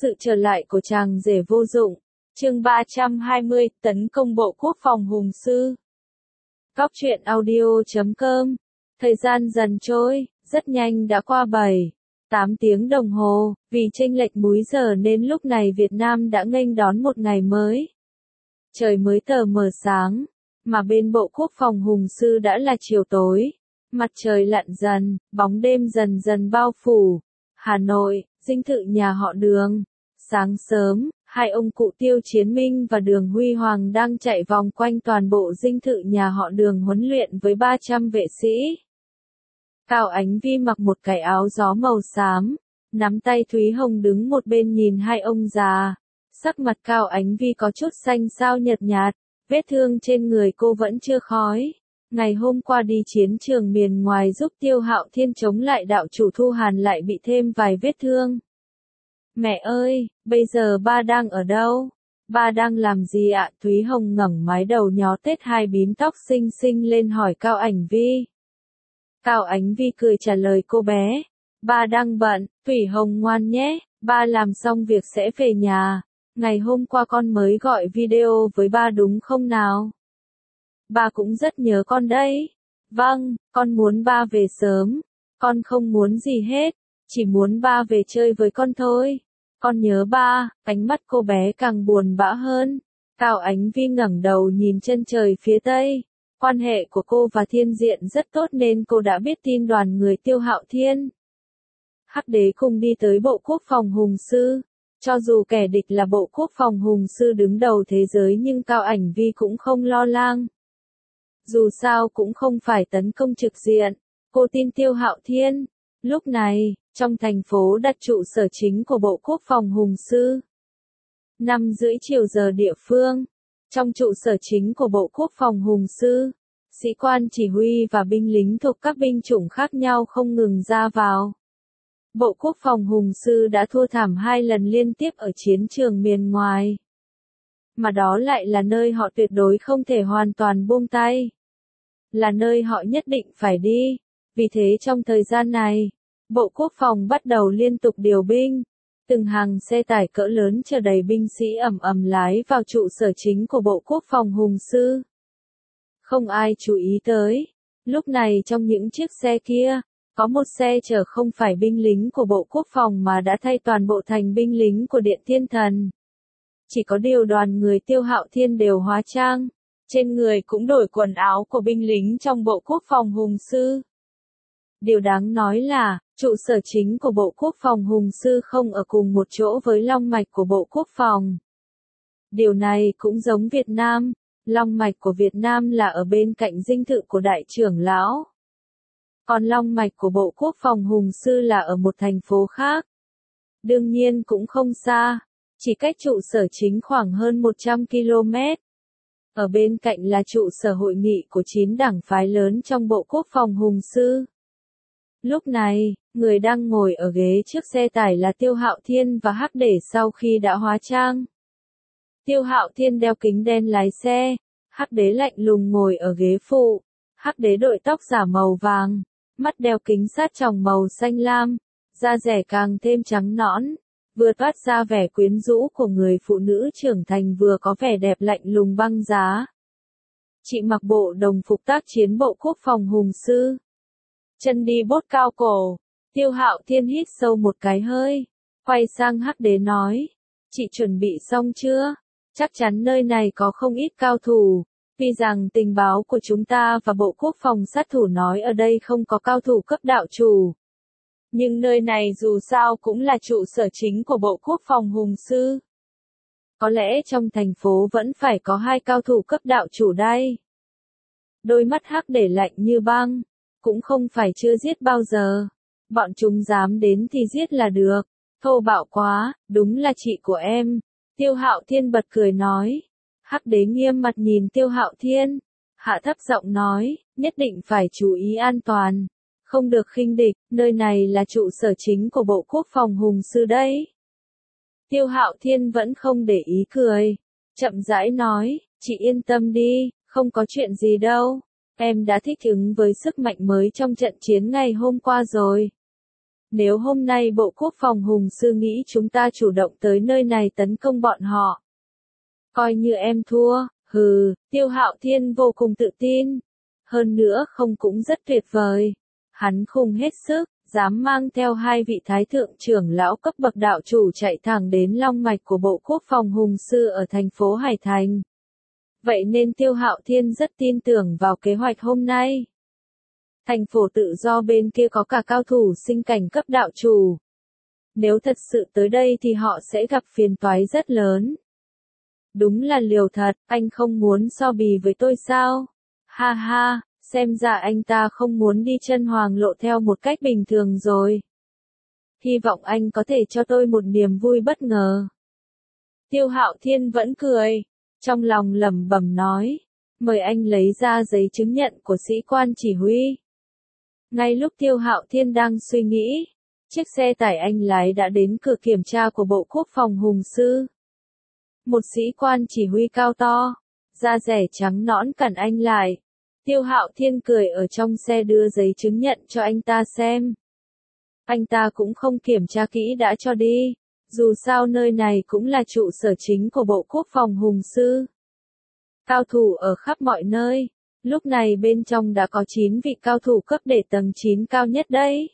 Sự trở lại của chàng rể vô dụng. Chương 320, tấn công Bộ Quốc phòng hùng sư. Góc truyện audio.com. Thời gian dần trôi, rất nhanh đã qua 7-8 tiếng đồng hồ, vì chênh lệch múi giờ nên lúc này Việt Nam đã nghênh đón một ngày mới. Trời mới tờ mờ sáng, mà bên Bộ Quốc phòng hùng sư đã là chiều tối. Mặt trời lặn dần, bóng đêm dần dần bao phủ. Hà Nội, dinh thự nhà họ Đường. Sáng sớm, hai ông cụ Tiêu Chiến Minh và Đường Huy Hoàng đang chạy vòng quanh toàn bộ dinh thự nhà họ Đường huấn luyện với 300 vệ sĩ. Cao Ánh Vi mặc một cái áo gió màu xám, nắm tay Thúy Hồng đứng một bên nhìn hai ông già. Sắc mặt Cao Ánh Vi có chút xanh xao nhợt nhạt, vết thương trên người cô vẫn chưa khói. Ngày hôm qua đi chiến trường miền ngoài giúp Tiêu Hạo Thiên chống lại đạo chủ Thu Hàn lại bị thêm vài vết thương. Mẹ ơi, bây giờ ba đang ở đâu? Ba đang làm gì ạ? Thúy Hồng ngẩng mái đầu nhó tết hai bím tóc xinh xinh lên hỏi Cao Ánh Vi. Cao Ánh Vi cười trả lời cô bé. Ba đang bận, Thúy Hồng ngoan nhé, ba làm xong việc sẽ về nhà. Ngày hôm qua con mới gọi video với ba đúng không nào? Ba cũng rất nhớ con đấy. Vâng, con muốn ba về sớm. Con không muốn gì hết, chỉ muốn ba về chơi với con thôi. Con nhớ ba. Ánh mắt cô bé càng buồn bã hơn. Cao Ánh Vi ngẩng đầu nhìn chân trời phía tây. Quan hệ của cô và Thiên Diện rất tốt nên cô đã biết tin đoàn người Tiêu Hạo Thiên. Hắc Đế cùng đi tới Bộ Quốc phòng hùng sư. Cho dù kẻ địch là Bộ Quốc phòng hùng sư đứng đầu thế giới nhưng Cao Ánh Vi cũng không lo lắng. Dù sao cũng không phải tấn công trực diện, cô tin Tiêu Hạo Thiên. Lúc này, trong thành phố đặt trụ sở chính của Bộ Quốc phòng hùng sư. 5:30 chiều giờ địa phương, trong trụ sở chính của Bộ Quốc phòng hùng sư, sĩ quan chỉ huy và binh lính thuộc các binh chủng khác nhau không ngừng ra vào. Bộ Quốc phòng hùng sư đã thua thảm 2 lần liên tiếp ở chiến trường miền ngoài. Mà đó lại là nơi họ tuyệt đối không thể hoàn toàn buông tay. Là nơi họ nhất định phải đi. Vì thế trong thời gian này, Bộ Quốc phòng bắt đầu liên tục điều binh. Từng hàng xe tải cỡ lớn chở đầy binh sĩ ầm ầm lái vào trụ sở chính của Bộ Quốc phòng hùng sư. Không ai chú ý tới. Lúc này trong những chiếc xe kia, có một xe chở không phải binh lính của Bộ Quốc phòng mà đã thay toàn bộ thành binh lính của Điện Thiên Thần. Chỉ có điều đoàn người Tiêu Hạo Thiên đều hóa trang, trên người cũng đổi quần áo của binh lính trong Bộ Quốc phòng hùng sư. Điều đáng nói là, trụ sở chính của Bộ Quốc phòng hùng sư không ở cùng một chỗ với long mạch của Bộ Quốc phòng. Điều này cũng giống Việt Nam, long mạch của Việt Nam là ở bên cạnh dinh thự của đại trưởng lão. Còn long mạch của Bộ Quốc phòng hùng sư là ở một thành phố khác. Đương nhiên cũng không xa, chỉ cách trụ sở chính khoảng hơn 100 km. Ở bên cạnh là trụ sở hội nghị của 9 đảng phái lớn trong Bộ Quốc phòng hùng sư. Lúc này, người đang ngồi ở ghế trước xe tải là Tiêu Hạo Thiên và Hắc Đế sau khi đã hóa trang. Tiêu Hạo Thiên đeo kính đen lái xe, Hắc Đế lạnh lùng ngồi ở ghế phụ. Hắc Đế đội tóc giả màu vàng, mắt đeo kính sát tròng màu xanh lam, da dẻ càng thêm trắng nõn, vừa toát ra vẻ quyến rũ của người phụ nữ trưởng thành vừa có vẻ đẹp lạnh lùng băng giá. Chị mặc bộ đồng phục tác chiến Bộ Quốc phòng hùng sư. Chân đi bốt cao cổ. Tiêu Hạo Thiên hít sâu một cái hơi, quay sang Hắc Đế nói, chị chuẩn bị xong chưa? Chắc chắn nơi này có không ít cao thủ. Tuy rằng tình báo của chúng ta và Bộ Quốc phòng sát thủ nói ở đây không có cao thủ cấp đạo chủ. Nhưng nơi này dù sao cũng là trụ sở chính của Bộ Quốc phòng hùng sư. Có lẽ trong thành phố vẫn phải có 2 cao thủ cấp đạo chủ đây. Đôi mắt Hắc Đế lạnh như băng, cũng không phải chưa giết bao giờ. Bọn chúng dám đến thì giết là được. Thô bạo quá, đúng là chị của em. Tiêu Hạo Thiên bật cười nói. Hắc Đế nghiêm mặt nhìn Tiêu Hạo Thiên, hạ thấp giọng nói, nhất định phải chú ý an toàn. Không được khinh địch, nơi này là trụ sở chính của Bộ Quốc phòng hùng sư đấy. Tiêu Hạo Thiên vẫn không để ý cười, chậm rãi nói, chị yên tâm đi, không có chuyện gì đâu. Em đã thích ứng với sức mạnh mới trong trận chiến ngày hôm qua rồi. Nếu hôm nay Bộ Quốc phòng Hùng Sư nghĩ chúng ta chủ động tới nơi này tấn công bọn họ, coi như em thua. Hừ, Tiêu Hạo Thiên vô cùng tự tin. Hơn nữa không cũng rất tuyệt vời. Hắn khùng hết sức, dám mang theo hai vị thái thượng trưởng lão cấp bậc đạo chủ chạy thẳng đến long mạch của Bộ Quốc phòng Hùng Sư ở thành phố Hải Thành. Vậy nên Tiêu Hạo Thiên rất tin tưởng vào kế hoạch hôm nay. Thành phố tự do bên kia có cả cao thủ sinh cảnh cấp đạo chủ. Nếu thật sự tới đây thì họ sẽ gặp phiền toái rất lớn. Đúng là liều thật, anh không muốn so bì với tôi sao? Ha ha, xem ra anh ta không muốn đi chân hoàng lộ theo một cách bình thường rồi. Hy vọng anh có thể cho tôi một niềm vui bất ngờ. Tiêu Hạo Thiên vẫn cười, trong lòng lẩm bẩm nói, mời anh lấy ra giấy chứng nhận của sĩ quan chỉ huy. Ngay lúc Tiêu Hạo Thiên đang suy nghĩ, chiếc xe tải anh lái đã đến cửa kiểm tra của Bộ Quốc phòng Hùng Sư. Một sĩ quan chỉ huy cao to, da rẻ trắng nõn cản anh lại. Tiêu Hạo Thiên cười ở trong xe đưa giấy chứng nhận cho anh ta xem. Anh ta cũng không kiểm tra kỹ đã cho đi, dù sao nơi này cũng là trụ sở chính của Bộ Quốc phòng Hùng Sư. Cao thủ ở khắp mọi nơi, lúc này bên trong đã có 9 vị cao thủ cấp để tầng 9 cao nhất đấy.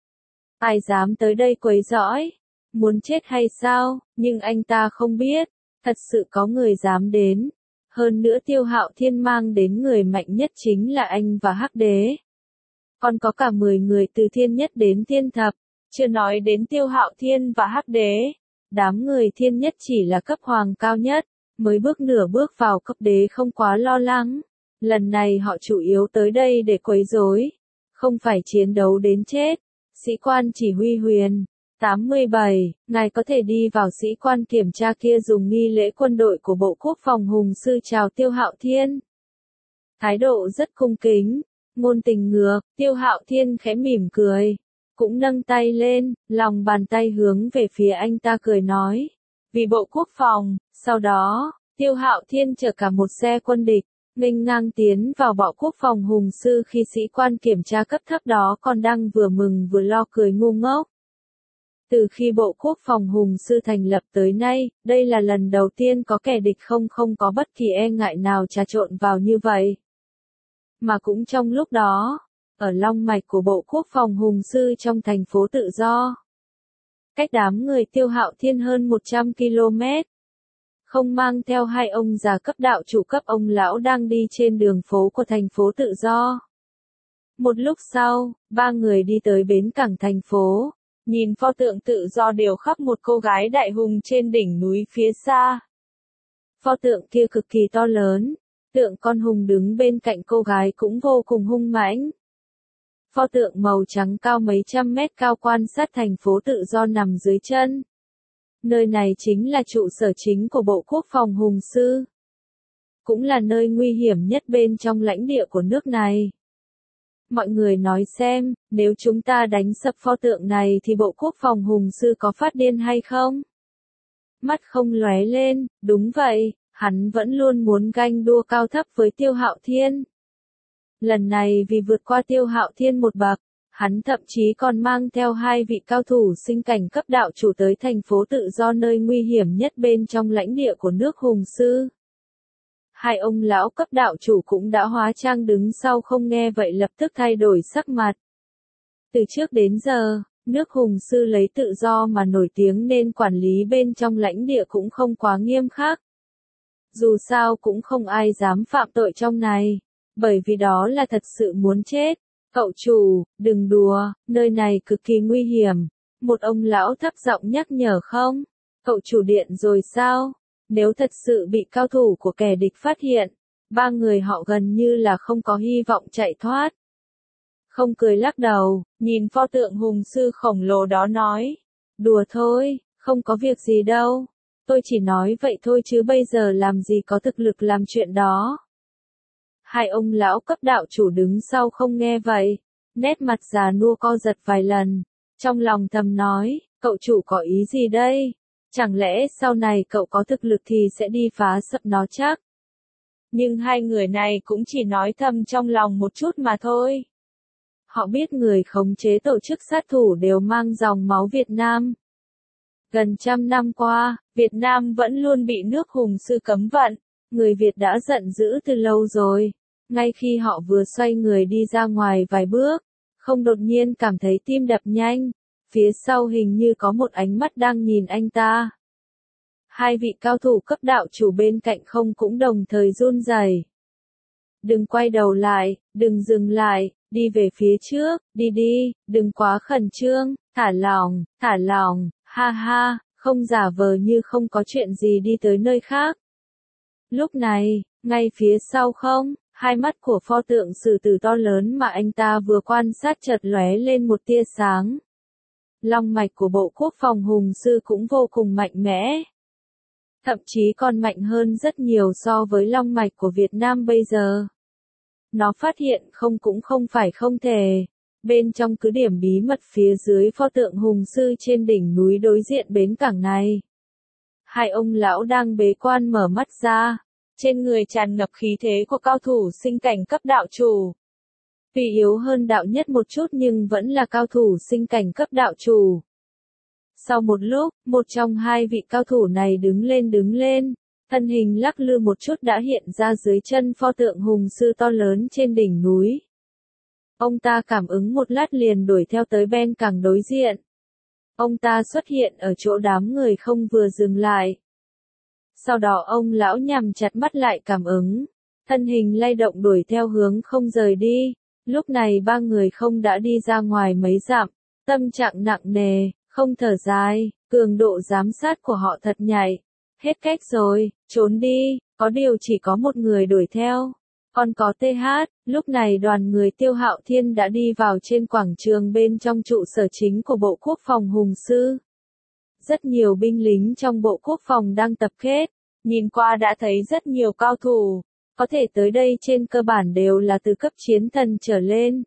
Ai dám tới đây quấy rối, muốn chết hay sao, nhưng anh ta không biết, thật sự có người dám đến. Hơn nữa Tiêu Hạo Thiên mang đến người mạnh nhất chính là anh và Hắc Đế. Còn có cả 10 người từ Thiên Nhất đến Thiên Thập, chưa nói đến Tiêu Hạo Thiên và Hắc Đế. Đám người Thiên Nhất chỉ là cấp hoàng cao nhất, mới bước nửa bước vào cấp đế không quá lo lắng. Lần này họ chủ yếu tới đây để quấy rối, không phải chiến đấu đến chết. Sĩ quan chỉ huy Huyền 87, ngài có thể đi vào. Sĩ quan kiểm tra kia dùng nghi lễ quân đội của Bộ Quốc phòng Hùng Sư chào Tiêu Hạo Thiên. Thái độ rất cung kính, ngôn tình ngược, Tiêu Hạo Thiên khẽ mỉm cười, cũng nâng tay lên, lòng bàn tay hướng về phía anh ta cười nói, vì Bộ Quốc phòng. Sau đó, Tiêu Hạo Thiên chở cả một xe quân địch, nghênh ngang tiến vào Bộ Quốc phòng Hùng Sư khi sĩ quan kiểm tra cấp thấp đó còn đang vừa mừng vừa lo cười ngu ngốc. Từ khi Bộ Quốc phòng Hùng Sư thành lập tới nay, đây là lần đầu tiên có kẻ địch không có bất kỳ e ngại nào trà trộn vào như vậy. Mà cũng trong lúc đó, ở long mạch của Bộ Quốc phòng Hùng Sư trong thành phố tự do, cách đám người Tiêu Hạo Thiên hơn 100 km, không mang theo hai ông già cấp đạo chủ cấp ông lão đang đi trên đường phố của thành phố tự do. Một lúc sau, ba người đi tới bến cảng thành phố, nhìn pho tượng tự do điều khắc một cô gái đại hùng trên đỉnh núi phía xa. Pho tượng kia cực kỳ to lớn, tượng con hùng đứng bên cạnh cô gái cũng vô cùng hung mãnh. Pho tượng màu trắng cao mấy trăm mét cao quan sát thành phố tự do nằm dưới chân. Nơi này chính là trụ sở chính của Bộ Quốc phòng Hùng Sư. Cũng là nơi nguy hiểm nhất bên trong lãnh địa của nước này. Mọi người nói xem, nếu chúng ta đánh sập pho tượng này thì Bộ Quốc phòng Hùng Sư có phát điên hay không? Mắt không lóe lên, đúng vậy, hắn vẫn luôn muốn ganh đua cao thấp với Tiêu Hạo Thiên. Lần này vì vượt qua Tiêu Hạo Thiên một bậc, hắn thậm chí còn mang theo hai vị cao thủ sinh cảnh cấp đạo chủ tới thành phố tự do nơi nguy hiểm nhất bên trong lãnh địa của nước Hùng Sư. Hai ông lão cấp đạo chủ cũng đã hóa trang đứng sau không nghe vậy lập tức thay đổi sắc mặt. Từ trước đến giờ, nước Hùng Sư lấy tự do mà nổi tiếng nên quản lý bên trong lãnh địa cũng không quá nghiêm khắc. Dù sao cũng không ai dám phạm tội trong này, bởi vì đó là thật sự muốn chết. Cậu chủ, đừng đùa, nơi này cực kỳ nguy hiểm. Một ông lão thấp giọng nhắc nhở không? Cậu chủ điện rồi sao? Nếu thật sự bị cao thủ của kẻ địch phát hiện, ba người họ gần như là không có hy vọng chạy thoát. Không cười lắc đầu, nhìn pho tượng hùng sư khổng lồ đó nói. Đùa thôi, không có việc gì đâu. Tôi chỉ nói vậy thôi chứ bây giờ làm gì có thực lực làm chuyện đó. Hai ông lão cấp đạo chủ đứng sau không nghe vậy, nét mặt già nua co giật vài lần, trong lòng thầm nói, cậu chủ có ý gì đây? Chẳng lẽ sau này cậu có thực lực thì sẽ đi phá sập nó chắc? Nhưng hai người này cũng chỉ nói thầm trong lòng một chút mà thôi. Họ biết người khống chế tổ chức sát thủ đều mang dòng máu Việt Nam. Gần 100 năm qua, Việt Nam vẫn luôn bị nước Hùng Sư cấm vận. Người Việt đã giận dữ từ lâu rồi. Ngay khi họ vừa xoay người đi ra ngoài vài bước, không đột nhiên cảm thấy tim đập nhanh. Phía sau hình như có một ánh mắt đang nhìn anh ta. Hai vị cao thủ cấp đạo chủ bên cạnh không cũng đồng thời run rẩy. Đừng quay đầu lại, đừng dừng lại, đi về phía trước, đi đi, đừng quá khẩn trương, thả lỏng, ha ha, không giả vờ như không có chuyện gì đi tới nơi khác. Lúc này, ngay phía sau không, hai mắt của pho tượng sử tử to lớn mà anh ta vừa quan sát chợt lóe lên một tia sáng. Long mạch của Bộ Quốc phòng Hùng Sư cũng vô cùng mạnh mẽ. Thậm chí còn mạnh hơn rất nhiều so với long mạch của Việt Nam bây giờ. Nó phát hiện không cũng không phải không thể. Bên trong cứ điểm bí mật phía dưới pho tượng Hùng Sư trên đỉnh núi đối diện bến cảng này. Hai ông lão đang bế quan mở mắt ra. Trên người tràn ngập khí thế của cao thủ sinh cảnh cấp đạo chủ. Tuy yếu hơn đạo nhất một chút nhưng vẫn là cao thủ sinh cảnh cấp đạo chủ. Sau một lúc, một trong hai vị cao thủ này đứng lên, thân hình lắc lư một chút đã hiện ra dưới chân pho tượng Hùng Sư to lớn trên đỉnh núi. Ông ta cảm ứng một lát liền đuổi theo tới bên cảng đối diện. Ông ta xuất hiện ở chỗ đám người không vừa dừng lại. Sau đó ông lão nhắm chặt mắt lại cảm ứng, thân hình lay động đuổi theo hướng không rời đi. Lúc này ba người không đã đi ra ngoài mấy dặm, tâm trạng nặng nề, không thở dài, cường độ giám sát của họ thật nhạy. Hết cách rồi, trốn đi, có điều chỉ có một người đuổi theo. Còn có TH, lúc này đoàn người Tiêu Hạo Thiên đã đi vào trên quảng trường bên trong trụ sở chính của Bộ Quốc phòng Hùng Sư. Rất nhiều binh lính trong Bộ Quốc phòng đang tập kết, nhìn qua đã thấy rất nhiều cao thủ, có thể tới đây trên cơ bản đều là từ cấp chiến thần trở lên.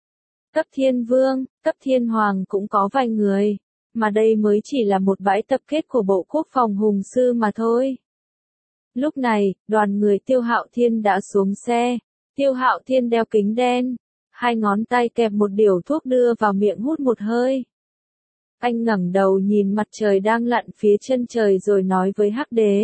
Cấp thiên vương, cấp thiên hoàng cũng có vài người, mà đây mới chỉ là một bãi tập kết của Bộ Quốc phòng Hùng Sư mà thôi. Lúc này, đoàn người Tiêu Hạo Thiên đã xuống xe. Tiêu Hạo Thiên đeo kính đen, hai ngón tay kẹp một điếu thuốc đưa vào miệng hút một hơi. Anh ngẩng đầu nhìn mặt trời đang lặn phía chân trời rồi nói với Hắc Đế.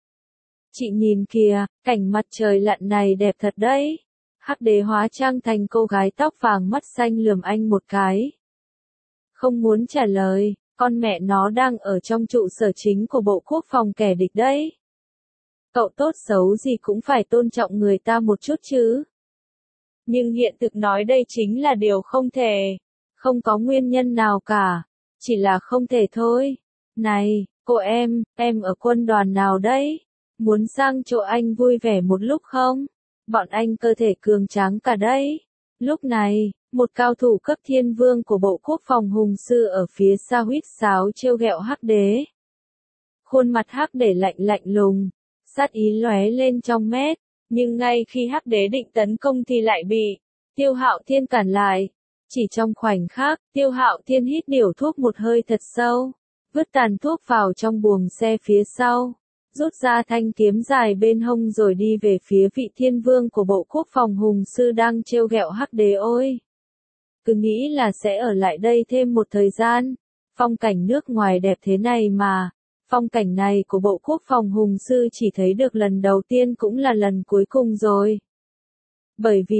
Chị nhìn kìa, cảnh mặt trời lặn này đẹp thật đấy. Hắc Đế hóa trang thành cô gái tóc vàng mắt xanh lườm anh một cái. Không muốn trả lời, con mẹ nó đang ở trong trụ sở chính của Bộ Quốc phòng kẻ địch đấy. Cậu tốt xấu gì cũng phải tôn trọng người ta một chút chứ. Nhưng hiện thực nói đây chính là điều không thể. Không có nguyên nhân nào cả. Chỉ là không thể thôi. Này, cô em ở quân đoàn nào đấy? Muốn sang chỗ anh vui vẻ một lúc không? Bọn anh cơ thể cường tráng cả đấy. Lúc này, một cao thủ cấp thiên vương của Bộ Quốc phòng Hùng Sư ở phía xa huýt sáo trêu ghẹo Hắc Đế. Khuôn mặt Hắc Đế lạnh lùng, sát ý lóe lên trong mét, nhưng ngay khi Hắc Đế định tấn công thì lại bị Tiêu Hạo Thiên cản lại. Chỉ trong khoảnh khắc, Tiêu Hạo Thiên hít điếu thuốc một hơi thật sâu, vứt tàn thuốc vào trong buồng xe phía sau, rút ra thanh kiếm dài bên hông rồi đi về phía vị thiên vương của Bộ Quốc phòng Hùng Sư đang trêu ghẹo Hắc Đế. Ôi! Cứ nghĩ là sẽ ở lại đây thêm một thời gian, phong cảnh nước ngoài đẹp thế này mà. Phong cảnh này của Bộ Quốc phòng Hùng Sư chỉ thấy được lần đầu tiên cũng là lần cuối cùng rồi. Bởi vì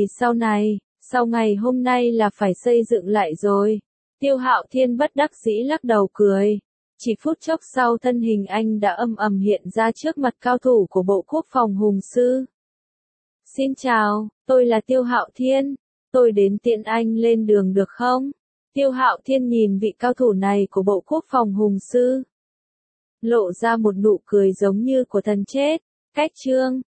sau ngày hôm nay là phải xây dựng lại rồi. Tiêu Hạo Thiên bất đắc dĩ lắc đầu cười. Chỉ phút chốc sau thân hình anh đã ầm hiện ra trước mặt cao thủ của Bộ Quốc phòng Hùng Sư. Xin chào, tôi là Tiêu Hạo Thiên. Tôi đến tiện anh lên đường được không? Tiêu Hạo Thiên nhìn vị cao thủ này của Bộ Quốc phòng Hùng Sư. Lộ ra một nụ cười giống như của thần chết. Cách chương